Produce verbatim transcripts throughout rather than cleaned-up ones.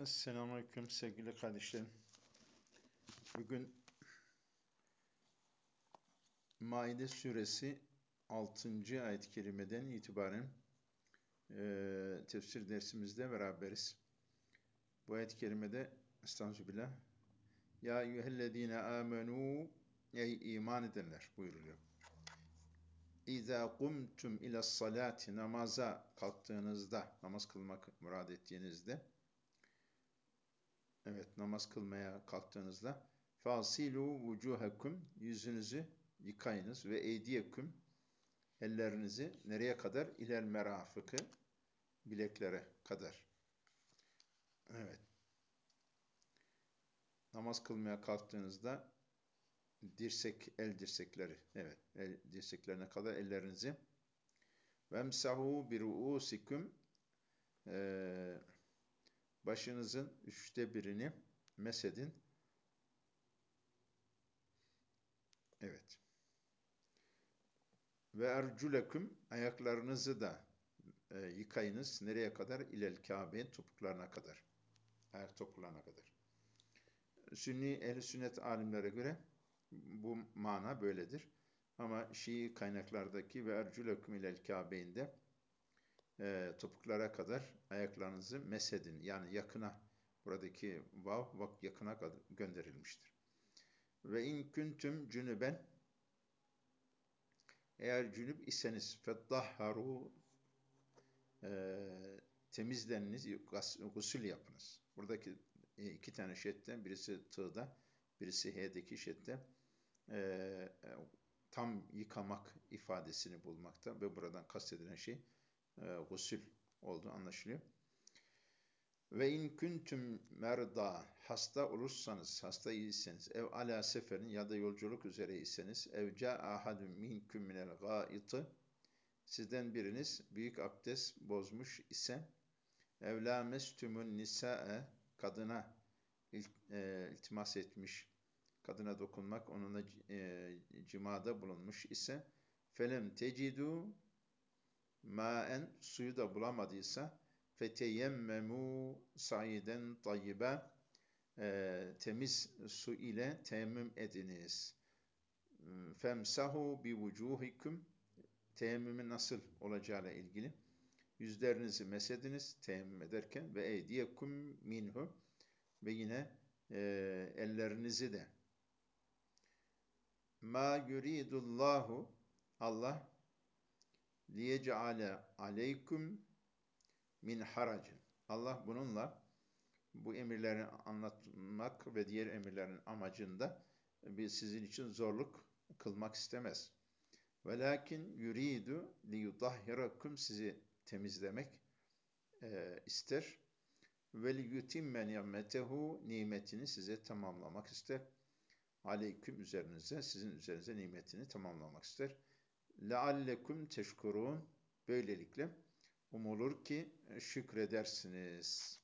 Selamünaleyküm sevgili kardeşlerim. Bugün Maide suresi altıncı ayet-i kerimeden itibaren e, tefsir dersimizde beraberiz. Bu ayet-i kerimede estağfirullah ya eyyühellezine amenu ey iman edenler buyuruluyor. İza kumtum ila salati namaza kalktığınızda, namaz kılmak murad ettiğinizde, evet namaz kılmaya kalktığınızda fasilu vucuhakum yüzünüzü yıkayınız ve eydiyeküm ellerinizi nereye kadar? İlel merafıkı bileklere kadar. Evet. Namaz kılmaya kalktığınızda dirsek, el dirsekleri, evet, el dirseklerine kadar ellerinizi vemsahu bi ruusikum e, başınızın üçte birini mesedin. Evet. Ve erculekum ayaklarınızı da e, yıkayınız. Nereye kadar? İlel Kabe'nin topuklarına kadar. Ayak topuklarına kadar. Sünni, ehl-i sünnet alimlere göre bu mana böyledir. Ama Şii kaynaklardaki ve erculekum ilel Kabe'inde e, topuklara kadar ayaklarınızı mesedin. Yani yakına, buradaki vav vak yakına kadar gönderilmiştir. Ve in kuntum cünüben eğer cünüp iseniz feddahharu e, temizleniniz, gusül yapınız. Buradaki e, iki tane şedden, birisi tığda, birisi h'deki şedde e, tam yıkamak ifadesini bulmakta ve buradan kastedilen şey e, gusül olduğu anlaşılıyor. Ve in kuntum merda hasta olursanız, hasta değilseniz, ev ala seferin ya da yolculuk üzereyseniz, ev ca ahadun minkum minel gaiti sizden biriniz büyük abdest bozmuş ise ev la mestumun nisae kadına il, e, iltimas etmiş, kadına dokunmak, onunla e, cimada bulunmuş ise felem tecidu maen suyu da bulamadıysa feteyemmemu saiden tayyibe e, temiz su ile teyemmüm ediniz. Femsahu bi vucuhikum teyemmümün nasıl olacağıyla ilgili yüzlerinizi mesediniz teyemmüm ederken ve eydiyekum minhu ve yine e, ellerinizi de ma yuridullahu Allah liyeceale aleykum min haracın. Allah bununla bu emirlerini anlatmak ve diğer emirlerin amacında bir sizin için zorluk kılmak istemez. Velakin yuridu liyudahhirakum sizi temizlemek e, ister. Ve liyutimme nimetehu nimetini size tamamlamak ister. Aleyküm üzerinize, sizin üzerinize nimetini tamamlamak ister. Leallekum teşkurun böylelikle umulur ki şükredersiniz.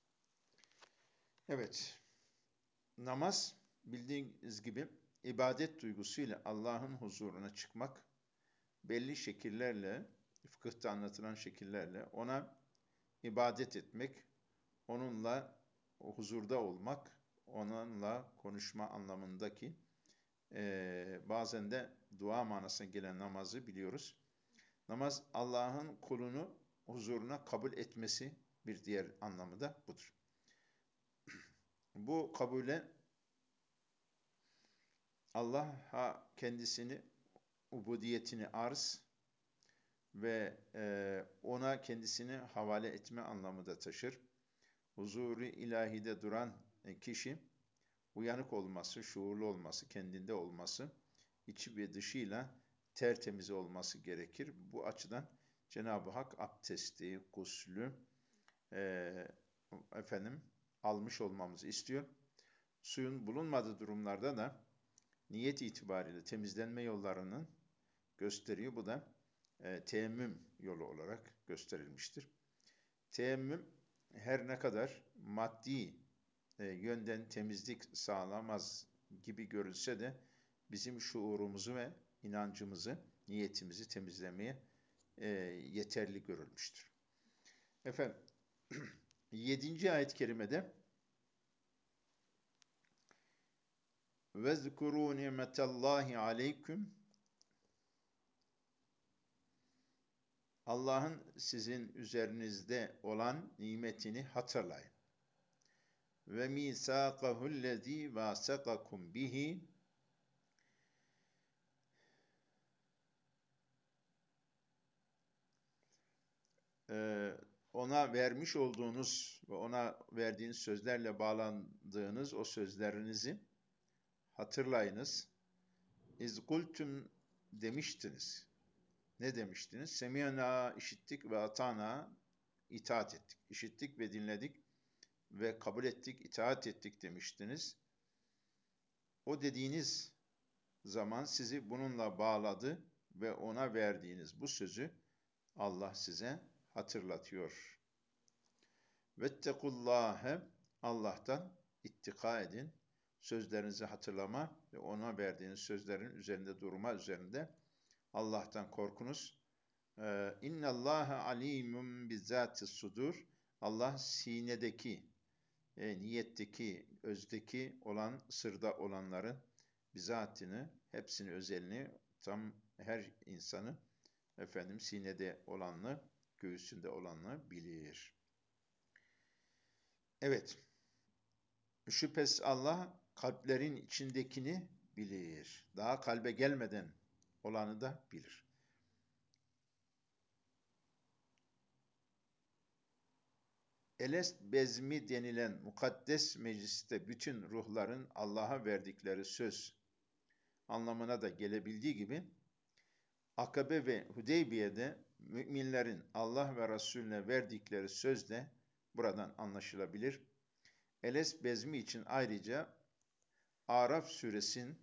Evet, namaz bildiğiniz gibi ibadet duygusuyla Allah'ın huzuruna çıkmak, belli şekillerle, fıkıhta anlatılan şekillerle ona ibadet etmek, onunla huzurda olmak, onunla konuşma anlamındaki e, bazen de dua manasına gelen namazı biliyoruz. Namaz Allah'ın kulunu huzuruna kabul etmesi bir diğer anlamı da budur. Bu kabule Allah'a kendisini, ubudiyetini arz ve e, ona kendisini havale etme anlamı da taşır. Huzuru ilahide duran kişi, uyanık olması, şuurlu olması, kendinde olması, içi ve dışıyla tertemiz olması gerekir. Bu açıdan Cenab-ı Hak abdesti, guslü e, efendim almış olmamızı istiyor. Suyun bulunmadığı durumlarda da niyet itibariyle temizlenme yollarının gösteriyor. Bu da e, teyemmüm yolu olarak gösterilmiştir. Teyemmüm her ne kadar maddi e, yönden temizlik sağlamaz gibi görülse de bizim şuurumuzu ve inancımızı, niyetimizi temizlemeye e, yeterli görülmüştür. Efendim, yedinci ayet-i kerimede Vezkuru nimetallahi aleyküm. Allah'ın sizin üzerinizde olan nimetini hatırlayın. Ve misakahullezî vâsakakum bihi. Ee, ona vermiş olduğunuz ve ona verdiğiniz sözlerle bağlandığınız o sözlerinizi hatırlayınız. İz kultum demiştiniz. Ne demiştiniz? Semiyana işittik ve atana itaat ettik. İşittik ve dinledik ve kabul ettik, itaat ettik demiştiniz. O dediğiniz zaman sizi bununla bağladı ve ona verdiğiniz bu sözü Allah size hatırlatıyor. Vettekullâhe, Allah'tan ittika edin. Sözlerinizi hatırlama ve ona verdiğiniz sözlerin üzerinde durma üzerinde Allah'tan korkunuz. Ee, İnnallâhe alîmٌ bizzâtis sudur. Allah sinedeki, e, niyetteki, özdeki olan, sırda olanların bizatını, hepsini, özelini, tam her insanı, efendim, sinede olanını, göğsünde olanını bilir. Evet, şüphesiz Allah kalplerin içindekini bilir. Daha kalbe gelmeden olanı da bilir. Elest bezmi denilen mukaddes mecliste bütün ruhların Allah'a verdikleri söz anlamına da gelebildiği gibi, Akabe ve Hudeybiye'de müminlerin Allah ve Resulüne verdikleri söz de buradan anlaşılabilir. Elest bezmi için ayrıca Araf suresinin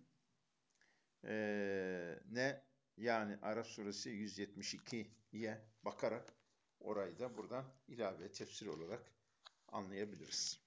e, ne yani Araf suresi yüz yetmiş ikiye bakarak orayı da buradan ilave tefsir olarak anlayabiliriz.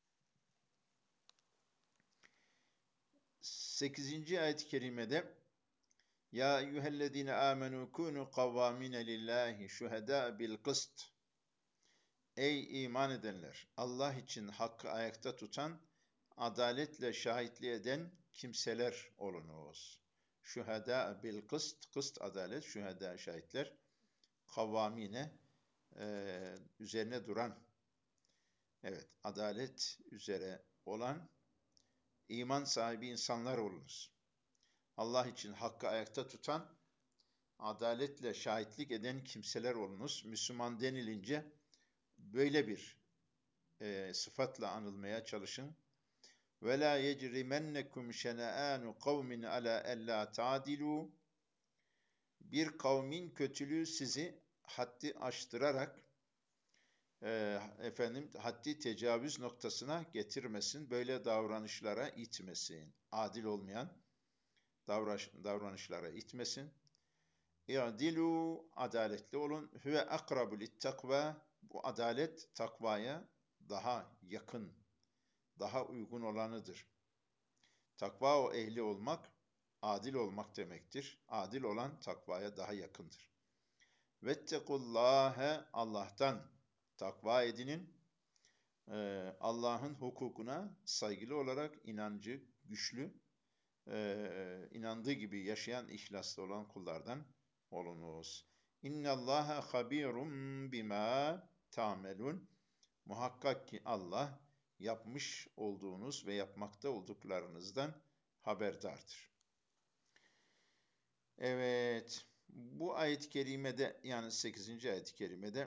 sekizinci ayet-i kerimede Ya eyyühellezine amenu kunu kavvamine lillahi şuhedâ bil kıst. Ey iman edenler! Allah için hakkı ayakta tutan, adaletle şahitliği eden kimseler olunuz. Şuhedâ bil kıst, kıst adalet, şuhedâ şahitler, kavvamine e, üzerine duran, evet, adalet üzere olan iman sahibi insanlar olunuz. Allah için hakkı ayakta tutan, adaletle şahitlik eden kimseler olunuz. Müslüman denilince böyle bir e, sıfatla anılmaya çalışın. وَلَا يَجْرِمَنَّكُمْ شَنَآنُ قَوْمٍ عَلَى أَلَّا تَعْدِلُوا. Bir kavmin kötülüğü sizi haddi aştırarak e, efendim haddi tecavüz noktasına getirmesin, böyle davranışlara itmesin. Adil olmayan davranış, davranışlara itmesin. İ'dilu, adaletli olun. Huve akrabu littakva. Bu adalet takvaya daha yakın, daha uygun olanıdır. Takva o ehli olmak, adil olmak demektir. Adil olan takvaya daha yakındır. Vettekullâhe, Allah'tan takva edinin. Ee, Allah'ın hukukuna saygılı olarak inancı güçlü, e, inandığı gibi yaşayan, ihlaslı olan kullardan olunuz. İnnallâhe habîrum bimâ ta'melun. Muhakkak ki Allah yapmış olduğunuz ve yapmakta olduklarınızdan haberdardır. Evet, bu ayet-i kerimede, yani sekizinci ayet-i kerimede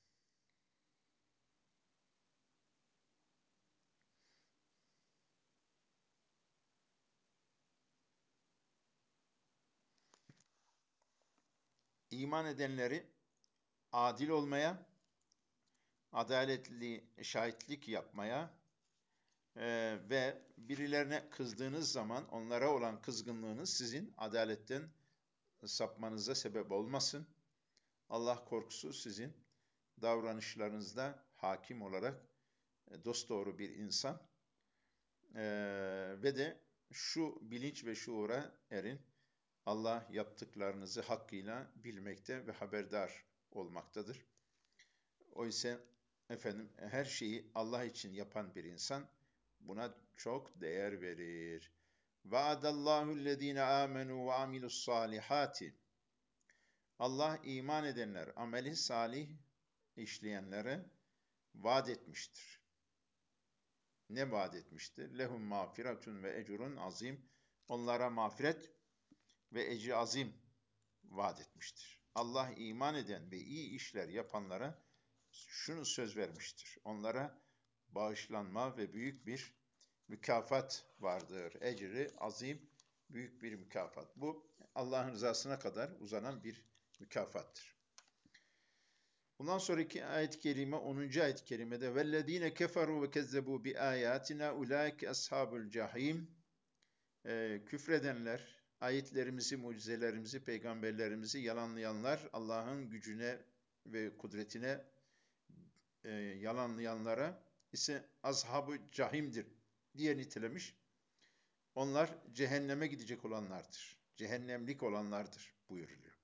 iman edenleri adil olmaya, adaletli şahitlik yapmaya e, ve birilerine kızdığınız zaman onlara olan kızgınlığınız sizin adaletten sapmanıza sebep olmasın. Allah korkusu sizin davranışlarınızda hakim olarak e, dosdoğru bir insan e, ve de şu bilinç ve şuura erin. Allah yaptıklarınızı hakkıyla bilmekte ve haberdar olmaktadır. Oysa efendim her şeyi Allah için yapan bir insan buna çok değer verir. Vaadallahu'llezine amenu ve amilus salihati. Allah iman edenler, ameli salih işleyenlere vaat etmiştir. Ne vaat etmiştir? Lehum mağfiretun ve ecrun azim. Onlara mağfiret ve ecri azim vaat etmiştir. Allah iman eden ve iyi işler yapanlara şunu söz vermiştir. Onlara bağışlanma ve büyük bir mükafat vardır. Ecri azim, büyük bir mükafat. Bu Allah'ın rızasına kadar uzanan bir mükafattır. Bundan sonraki ayet-i kerime onuncu ayet-i kerimede وَالَّذ۪ينَ كَفَرُوا وَكَذَّبُوا بِآيَاتِنَا اُولَٰئِكَ أَصْحَابُ الْجَح۪يمِ e, Küfredenler, ayetlerimizi, mucizelerimizi, peygamberlerimizi yalanlayanlar, Allah'ın gücüne ve kudretine e, yalanlayanlara ise ashab-ı cahimdir diye nitelemiş. Onlar cehenneme gidecek olanlardır. Cehennemlik olanlardır buyuruluyor.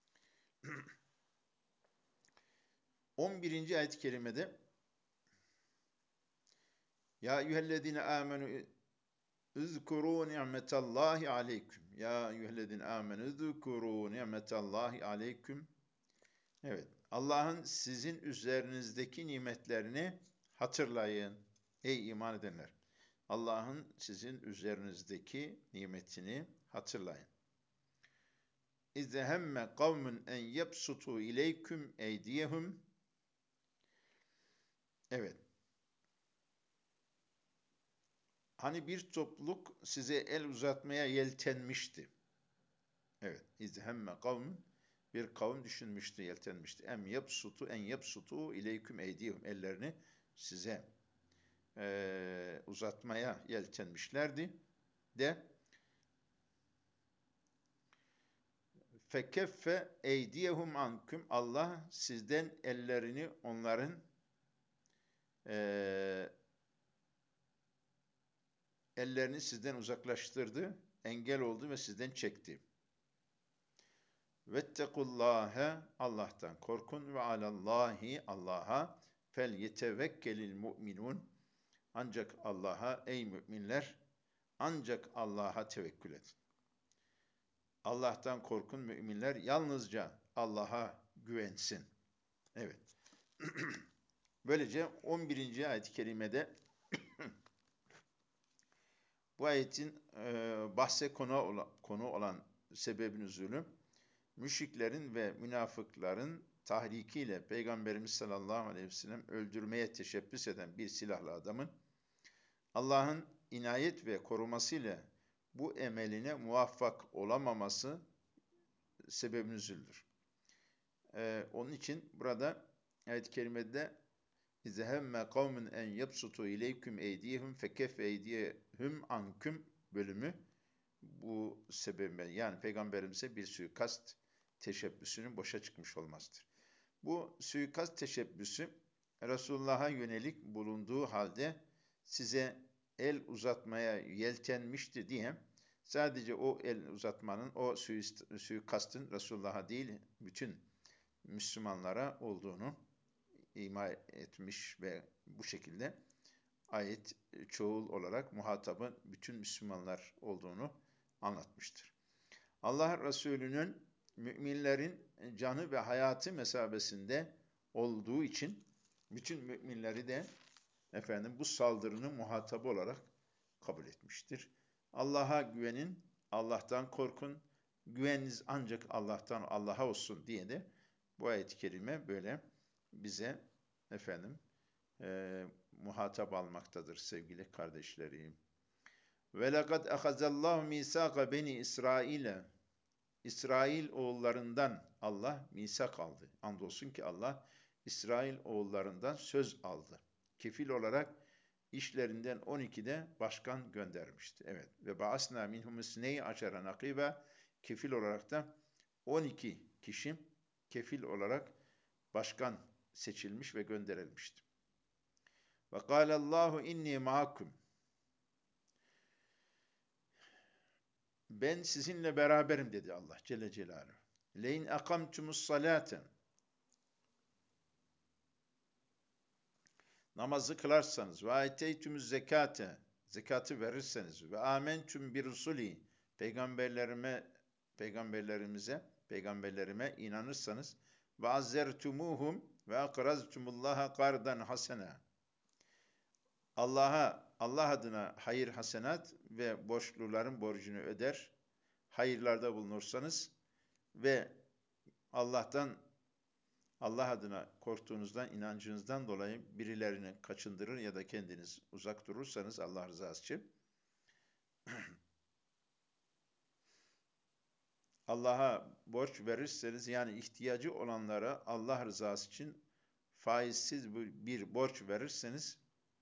on birinci ayet-i kerimede Ya eyyühellezine amenu üzkuru ni'metallahi aleyküm. Ya eyyühellezine amenu üzkuru ni'metallahi aleyküm. Evet. Allah'ın sizin üzerinizdeki nimetlerini hatırlayın. Ey iman edenler. Allah'ın sizin üzerinizdeki nimetini hatırlayın. İzehemme kavmun en yebsutu ileyküm eydiyehum. Evet. Hani bir topluluk size el uzatmaya yeltenmişti. Evet. İzehemme kavmun, bir kavim düşünmüştü, yeltenmişti. Em yebsutu en yebsutu ileyküm eydiyehum. Ellerini size e, uzatmaya yeltenmişlerdi. De fekeffe eydiyehum anküm. Allah sizden ellerini onların e, ellerini sizden uzaklaştırdı, engel oldu ve sizden çekti. Vettekullâhe, Allah'tan korkun ve alallahi, Allah'a fel yetevekkelil mu'minun, ancak Allah'a ey müminler, ancak Allah'a tevekkül edin. Allah'tan korkun müminler, yalnızca Allah'a güvensin. Evet. Böylece on birinci ayet-i kerimede bu ayetin e, bahse konu olan, konu olan sebebin üzülü, müşriklerin ve münafıkların tahrikiyle Peygamberimiz sallallahu aleyhi ve sellem öldürmeye teşebbüs eden bir silahlı adamın Allah'ın inayet ve korumasıyla bu emeline muvaffak olamaması sebebin üzüldür. Ee, onun için burada ayet-i kerimede İzehemme kavmin en yabsutu ileyküm eydiyehum fekef eydiyehum anküm bölümü bu sebebiyle, yani Peygamberimize bir suikast teşebbüsünün boşa çıkmış olmasıdır. Bu suikast teşebbüsü Resulullah'a yönelik bulunduğu halde size el uzatmaya yeltenmişti diye sadece o el uzatmanın, o suikastın Resulullah'a değil bütün Müslümanlara olduğunu ima etmiş ve bu şekilde ayet çoğul olarak muhatabın bütün Müslümanlar olduğunu anlatmıştır. Allah Resulü'nün müminlerin canı ve hayatı mesabesinde olduğu için bütün müminleri de efendim bu saldırının muhatabı olarak kabul etmiştir. Allah'a güvenin, Allah'tan korkun, güveniniz ancak Allah'tan Allah'a olsun diye de bu ayet-i kerime böyle bize efendim e, muhatap almaktadır sevgili kardeşlerim. Ve lekad ahazallahu misaka beni İsrail'e, İsrail oğullarından Allah misak aldı. Andolsun ki Allah İsrail oğullarından söz aldı. Kefil olarak işlerinden on ikide başkan göndermişti. Evet. Ve ba'asna minhum isneyi aşara nakibe, kefil olarak da on iki kişi kefil olarak başkan seçilmiş ve gönderilmişti. Ve kâlallahu inni ma'akum. Ben sizinle beraberim dedi Allah Celle Celaluhu. Leyn akamtumus salate. Namazı kılarsanız ve ayeteytumuz zekate, zekatı verirseniz ve amentüm bir rusuli peygamberlerime peygamberlerimize peygamberlerime inanırsanız ve azzertumuhum ve akraztumullaha kardan hasena Allah'a Allah adına hayır hasenat ve borçluların borcunu öder, hayırlarda bulunursanız ve Allah'tan Allah adına korktuğunuzdan, inancınızdan dolayı birilerini kaçındırır ya da kendiniz uzak durursanız Allah rızası için Allah'a borç verirseniz yani ihtiyacı olanlara Allah rızası için faizsiz bir borç verirseniz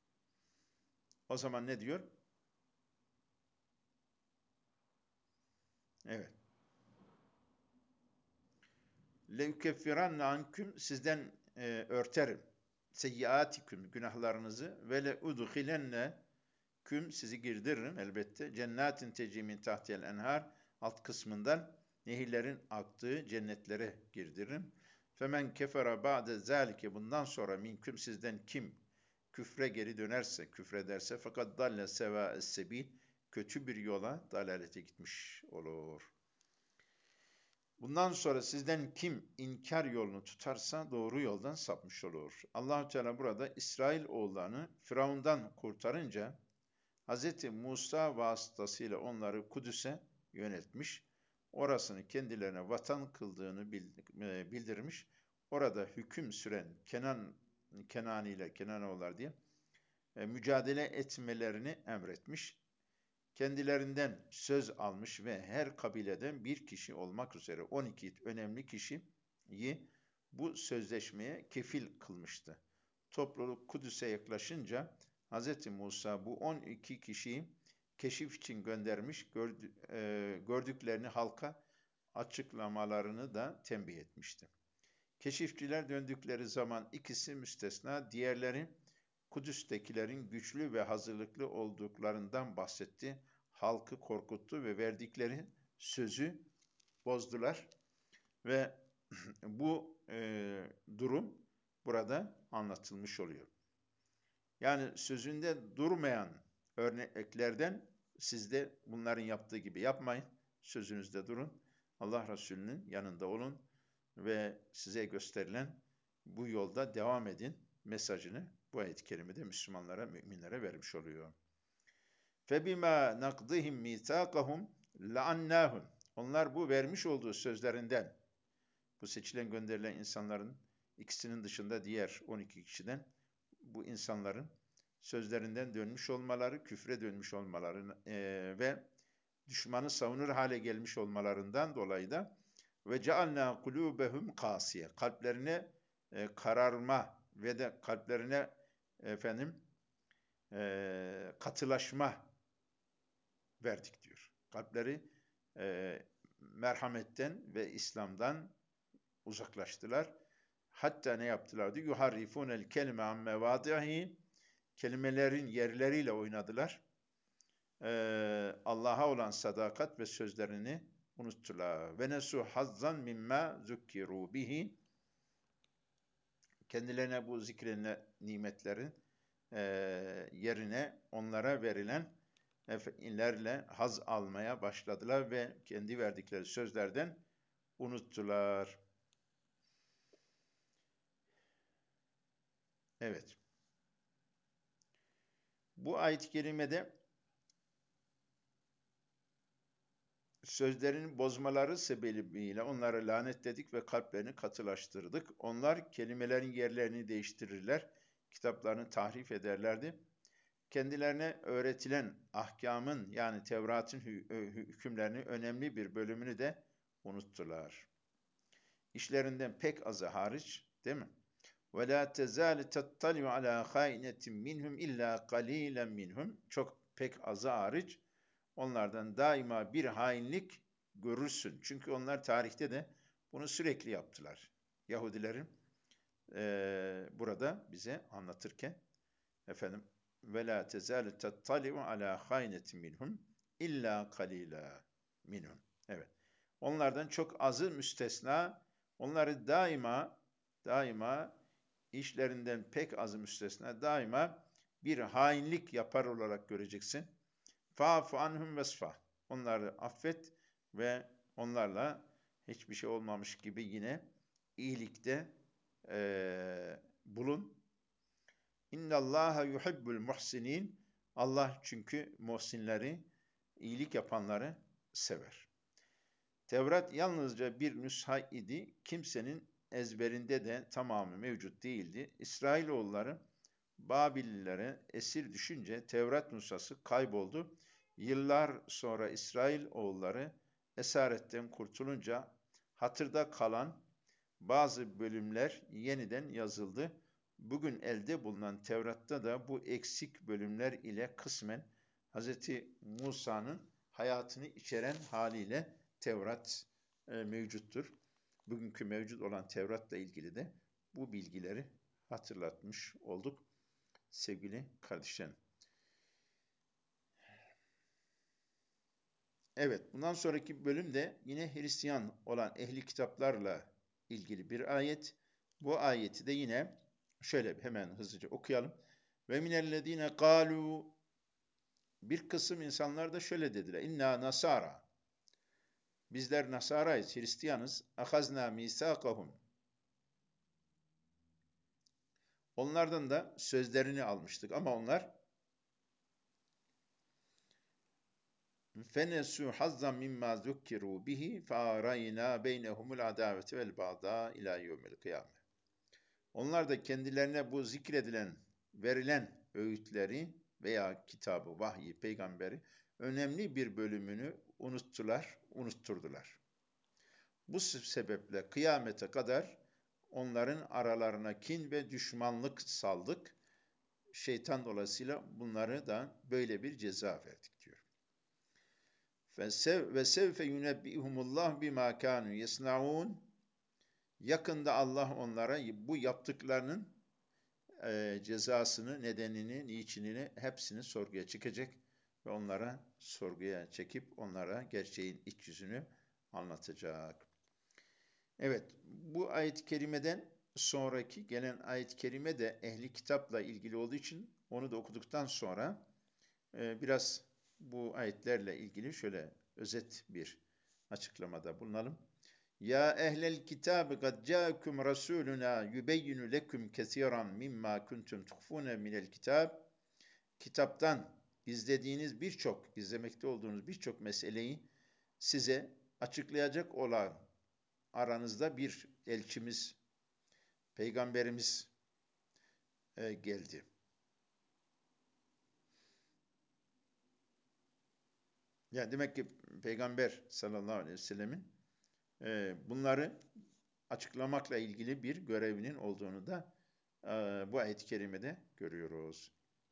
o zaman ne diyor? Evet. لَيُكَفِّرَنَّ عَنْكُمْ sizden e, örterim. Seyyiatikum günahlarınızı ve le udhilenne küm sizi girdiririm elbette. Cennetin tecri tahtiyel enhar alt kısmından nehirlerin aktığı cennetlere girdiririm. Femen kefere ba'de zalike bundan sonra minküm sizden kim küfre geri dönerse, küfrederse fakat dalle seva sebil kötü bir yola dalalete gitmiş olur. Bundan sonra sizden kim inkar yolunu tutarsa doğru yoldan sapmış olur. Allah Teala burada İsrail oğullarını Firavundan kurtarınca Hz. Musa vasıtasıyla onları Kudüs'e yöneltmiş. Orasını kendilerine vatan kıldığını bildirmiş. Orada hüküm süren Kenan Kenani ile Kenanoğullar diye mücadele etmelerini emretmiş. Kendilerinden söz almış ve her kabileden bir kişi olmak üzere on iki önemli kişiyi bu sözleşmeye kefil kılmıştı. Topluluk Kudüs'e yaklaşınca Hz. Musa bu on iki kişiyi keşif için göndermiş, gördüklerini halka açıklamalarını da tembih etmişti. Keşifçiler döndükleri zaman ikisi müstesna, diğerleri Kudüs'tekilerin güçlü ve hazırlıklı olduklarından bahsetti. Halkı korkuttu ve verdikleri sözü bozdular. Ve bu e, durum burada anlatılmış oluyor. Yani sözünde durmayan örneklerden siz de bunların yaptığı gibi yapmayın. Sözünüzde durun. Allah Resulü'nün yanında olun ve size gösterilen bu yolda devam edin mesajını bu ayet-i kerimede Müslümanlara, müminlere vermiş oluyor. فَبِمَا نَقْضِهِمْ مِيثَاقَهُمْ لَعَنَّاهُمْ Onlar bu vermiş olduğu sözlerinden, bu seçilen gönderilen insanların ikisinin dışında diğer on iki kişiden bu insanların sözlerinden dönmüş olmaları, küfre dönmüş olmaları e, ve düşmanı savunur hale gelmiş olmalarından dolayı da ve cealna kulubehum kasiye kalplerine e, kararma ve de kalplerine efendim e, katılaşma verdik diyor. Kalpleri e, merhametten ve İslam'dan uzaklaştılar. Hatta ne yaptılar diyor? Yuharrifunel kelime an mevadihi kelimelerin yerleriyle oynadılar. Ee, Allah'a olan sadakat ve sözlerini unuttular. Ve nesu hazzan mimma zukkiru bihi kendilerine bu zikredilen nimetlerin e, yerine onlara verilen ilerle haz almaya başladılar ve kendi verdikleri sözlerden unuttular. Evet. Bu ayet-i kerimede sözlerini bozmaları sebebiyle onları lanetledik ve kalplerini katılaştırdık. Onlar kelimelerin yerlerini değiştirirler, kitaplarını tahrif ederlerdi. Kendilerine öğretilen ahkamın yani Tevrat'ın hükümlerini önemli bir bölümünü de unuttular. İşlerinden pek azı hariç, değil mi? وَلَا تَزَالِ تَطَّلِعُ عَلَى خَائِنَةٍ مِّنْهُمْ اِلَّا قَلِيلًا مِّنْهُمْ Çok pek azı hariç onlardan daima bir hainlik görürsün. Çünkü onlar tarihte de bunu sürekli yaptılar. Yahudilerin e, burada bize anlatırken efendim وَلَا تَزَالُ تَطَّلِعُ عَلَى خَائِنَةٍ مِّنْهُمْ اِلَّا قَلِيلًا مِّنْهُمْ Evet. Onlardan çok azı müstesna, onları daima daima işlerinden pek azı müstesna daima bir hainlik yapar olarak göreceksin. Fa'fu anhum vesfa. Onları affet ve onlarla hiçbir şey olmamış gibi yine iyilikte eee bulun. İnnallâhe yuhibbul muhsinin. Allah çünkü muhsinleri, iyilik yapanları sever. Tevrat yalnızca bir nüsha idi. Kimsenin ezberinde de tamamı mevcut değildi. İsrailoğulları Babillilere esir düşünce Tevrat nüshası kayboldu. Yıllar sonra İsrailoğulları esaretten kurtulunca hatırda kalan bazı bölümler yeniden yazıldı. Bugün elde bulunan Tevrat'ta da bu eksik bölümler ile kısmen Hz. Musa'nın hayatını içeren haliyle Tevrat e, mevcuttur. Bugünkü mevcut olan Tevrat'la ilgili de bu bilgileri hatırlatmış olduk sevgili kardeşlerim. Evet, bundan sonraki bölüm de yine Hristiyan olan ehli kitaplarla ilgili bir ayet. Bu ayeti de yine şöyle hemen hızlıca okuyalım. Ve minellezine kalu, bir kısım insanlar da şöyle dediler. İnna nasara. Bizler Nasarayız, Hristiyanız. Ahazna misakahum. Onlardan da sözlerini almıştık ama onlar fenesu hazzan mimma zukkiru bihi fa'arayna beynehumul adavete vel bağda ila yevmil kıyame. Onlar da kendilerine bu zikredilen, verilen öğütleri veya kitabı, vahyi, peygamberi önemli bir bölümünü unuttular, unutturdular. Bu sebeple kıyamete kadar onların aralarına kin ve düşmanlık saldık. Şeytan dolayısıyla bunları da böyle bir ceza verdik diyor. Ve sevfe yunebbihumullah bima kanu yesnaun. Yakında Allah onlara bu yaptıklarının e, cezasını, nedenini, niçinini hepsini sorguya çekecek ve onlara sorguya çekip onlara gerçeğin iç yüzünü anlatacak. Evet, bu ayet-i kerimeden sonraki gelen ayet-i kerime de ehli kitapla ilgili olduğu için onu da okuduktan sonra e, biraz bu ayetlerle ilgili şöyle özet bir açıklamada bulunalım. Ya ehlel kitabı kad ca'akum rasuluna yubeyyinu lekum kesiran mimma kuntum tuhfune minel kitab. Kitaptan gizlediğiniz birçok, gizlemekte olduğunuz birçok meseleyi size açıklayacak olan aranızda bir elçimiz, peygamberimiz e, geldi. Yani demek ki Peygamber sallallahu aleyhi ve sellemin e, bunları açıklamakla ilgili bir görevinin olduğunu da e, bu ayet-i kerimede görüyoruz.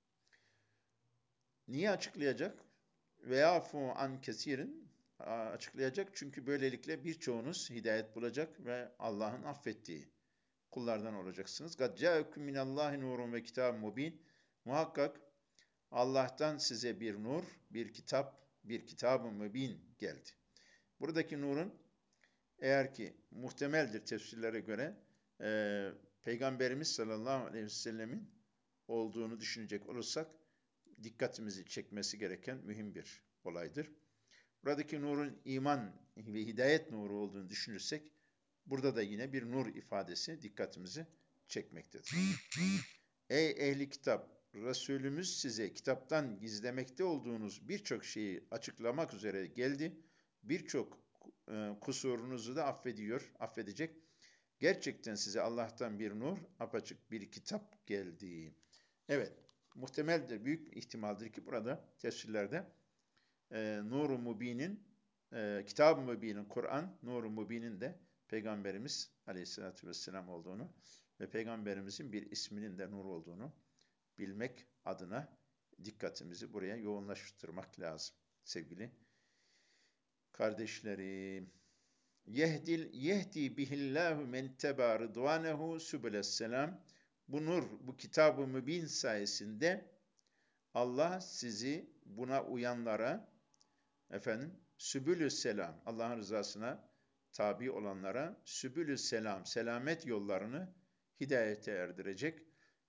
Niye açıklayacak? Veyafu an kesirin, açıklayacak çünkü böylelikle birçoğunuz hidayet bulacak ve Allah'ın affettiği kullardan olacaksınız. قَدْ جَاءَكُمْ مِنَ اللّٰهِ نُورٌ وَكِتَابٌ مُب۪ينٌ. Muhakkak Allah'tan size bir nur, bir kitap, bir kitab-ı mübin geldi. Buradaki nurun eğer ki muhtemeldir tefsirlere göre e, Peygamberimiz sallallahu aleyhi ve sellemin olduğunu düşünecek olursak dikkatimizi çekmesi gereken mühim bir olaydır. Buradaki nurun iman ve hidayet nuru olduğunu düşünürsek burada da yine bir nur ifadesi dikkatimizi çekmektedir. Ey ehli kitap! Resulümüz size kitaptan gizlemekte olduğunuz birçok şeyi açıklamak üzere geldi. Birçok e, kusurunuzu da affediyor, affedecek. Gerçekten size Allah'tan bir nur, apaçık bir kitap geldi. Evet, muhtemeldir, büyük ihtimaldir ki burada tefsirlerde e, Nur-u Mubin'in, e, Kitab-ı Mubin'in, Kur'an, Nur-u Mubin'in de Peygamberimiz Aleyhisselatü Vesselam olduğunu ve Peygamberimizin bir isminin de Nur olduğunu bilmek adına dikkatimizi buraya yoğunlaştırmak lazım sevgili kardeşlerim. Yehdil yehdi bihillahu men teba rıdvanehu sübülesselam. Bu nur, bu Kitab-ı Mübin sayesinde Allah sizi buna uyanlara, efendim, sübülü selam, Allah'ın rızasına tabi olanlara sübülü selam, selamet yollarını hidayete erdirecek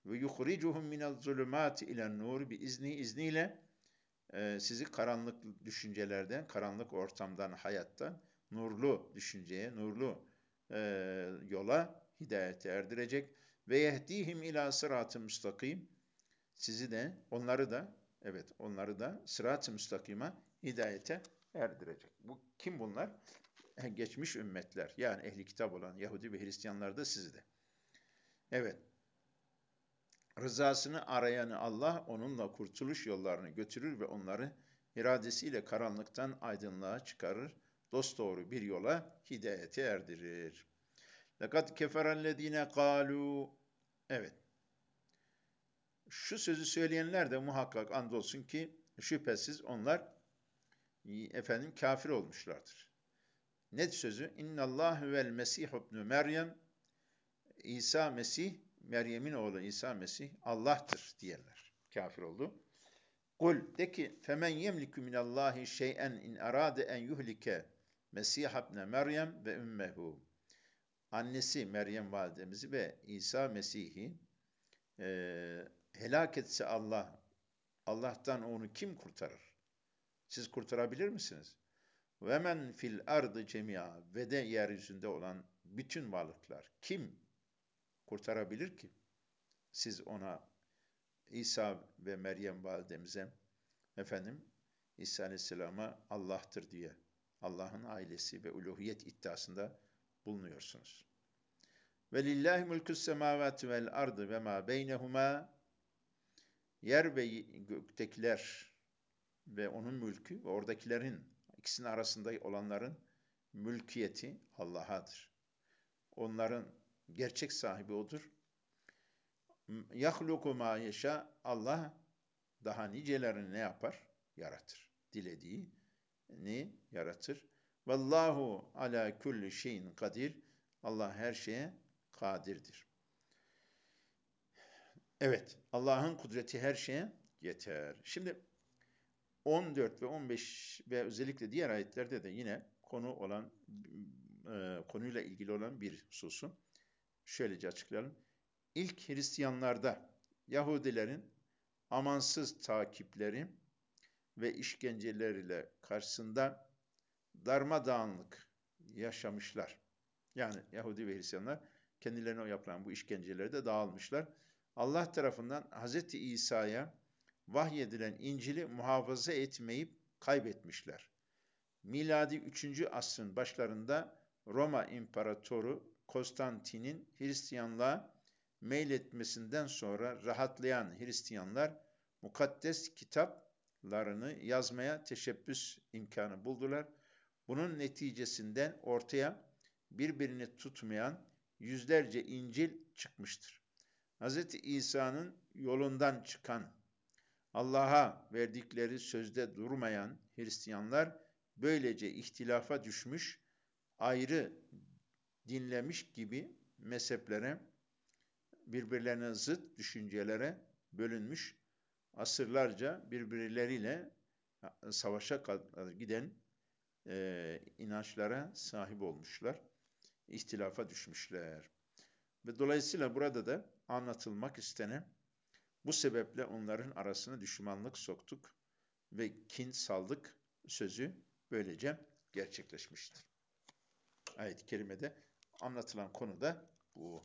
ve yuhricuhum minel zulümati ilen nur bi izni izniyle e, sizi karanlık düşüncelerden, karanlık ortamdan, hayattan nurlu düşünceye, nurlu e, yola, hidayete erdirecek ve yehdihim ila sıratı müstakim. Sizi de, onları da, evet, onları da sırat-ı müstakima, hidayete erdirecek. Bu kim bunlar? Geçmiş ümmetler. Yani ehli kitap olan Yahudi ve Hristiyanlar da sizi de. Evet. Rızasını arayanı Allah onunla kurtuluş yollarını götürür ve onları iradesiyle karanlıktan aydınlığa çıkarır. Dosdoğru bir yola, hidayete erdirir. لَقَدْ كَفَرَ الَّذ۪ينَ قَالُوا Evet. Şu sözü söyleyenler de muhakkak andolsun ki şüphesiz onlar efendim kafir olmuşlardır. Ne sözü? İnna Allah vel Mesih ibn Meryem, İsa Mesih, Meryem'in oğlu İsa Mesih Allah'tır diyenler. Kafir oldu. Kul de ki femen yemliku minallahi şey'en in arade en yuhlike Mesih ibn Meryem ve ümmehu. Annesi Meryem validemizi ve İsa Mesih'i e, helak etse Allah, Allah'tan onu kim kurtarır? Siz kurtarabilir misiniz? Ve men fil ardı cemia ve de yeryüzünde olan bütün varlıklar kim kurtarabilir ki? Siz ona İsa ve Meryem validemize efendim İsa Aleyhisselam'a Allah'tır diye Allah'ın ailesi ve uluhiyet iddiasında bulunuyorsunuz. Ve lillahi mulkus semavati vel ardı ve ma beynehuma yer ve göktekiler ve onun mülkü ve oradakilerin ikisinin arasında olanların mülkiyeti Allah'adır. Onların gerçek sahibi odur. Yahluku ma yeşâ Allah daha nicelerini ne yapar? Yaratır. Dilediğini yaratır. Vallahu ala kulli şeyin kadir. Allah her şeye kadirdir. Evet, Allah'ın kudreti her şeye yeter. Şimdi on dört ve on beş ve özellikle diğer ayetlerde de yine konu olan e, konuyla ilgili olan bir hususu şöylece açıklayalım. İlk Hristiyanlarda Yahudilerin amansız takipleri ve işkenceleriyle karşısında darmadağınlık yaşamışlar. Yani Yahudi ve Hristiyanlar kendilerine o yapılan bu işkencelerde dağılmışlar. Allah tarafından Hz. İsa'ya vahyedilen İncil'i muhafaza etmeyip kaybetmişler. Miladi üçüncü asrın başlarında Roma İmparatoru Konstantin'in Hristiyanlığa meyletmesinden sonra rahatlayan Hristiyanlar mukaddes kitaplarını yazmaya teşebbüs imkanı buldular. Bunun neticesinden ortaya birbirini tutmayan yüzlerce İncil çıkmıştır. Hz. İsa'nın yolundan çıkan, Allah'a verdikleri sözde durmayan Hristiyanlar böylece ihtilafa düşmüş, ayrı dinlemiş gibi mezheplere, birbirlerine zıt düşüncelere bölünmüş, asırlarca birbirleriyle savaşa giden e, inançlara sahip olmuşlar, ihtilafa düşmüşler. Ve dolayısıyla burada da anlatılmak istenen bu sebeple onların arasına düşmanlık soktuk ve kin saldık sözü böylece gerçekleşmiştir. Ayet-i kerimede anlatılan konu da bu.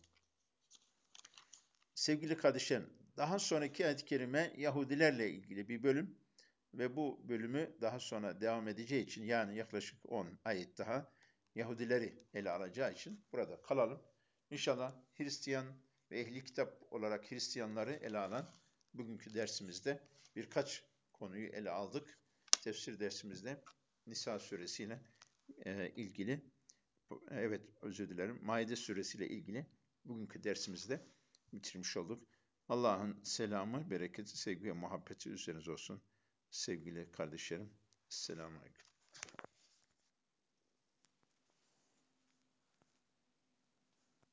Sevgili kardeşlerim, daha sonraki ayet-i kerime Yahudilerle ilgili bir bölüm ve bu bölümü daha sonra devam edeceği için yani yaklaşık on ayet daha Yahudileri ele alacağı için burada kalalım. İnşallah Hristiyan ve ehli kitap olarak Hristiyanları ele alan bugünkü dersimizde birkaç konuyu ele aldık. Tefsir dersimizde Nisa suresiyle e, ilgili, evet özür dilerim, Maide suresiyle ilgili bugünkü dersimizde bitirmiş olduk. Allah'ın selamı, bereketi, sevgi ve muhabbeti üzerinize olsun. Sevgili kardeşlerim, selamun aleyküm.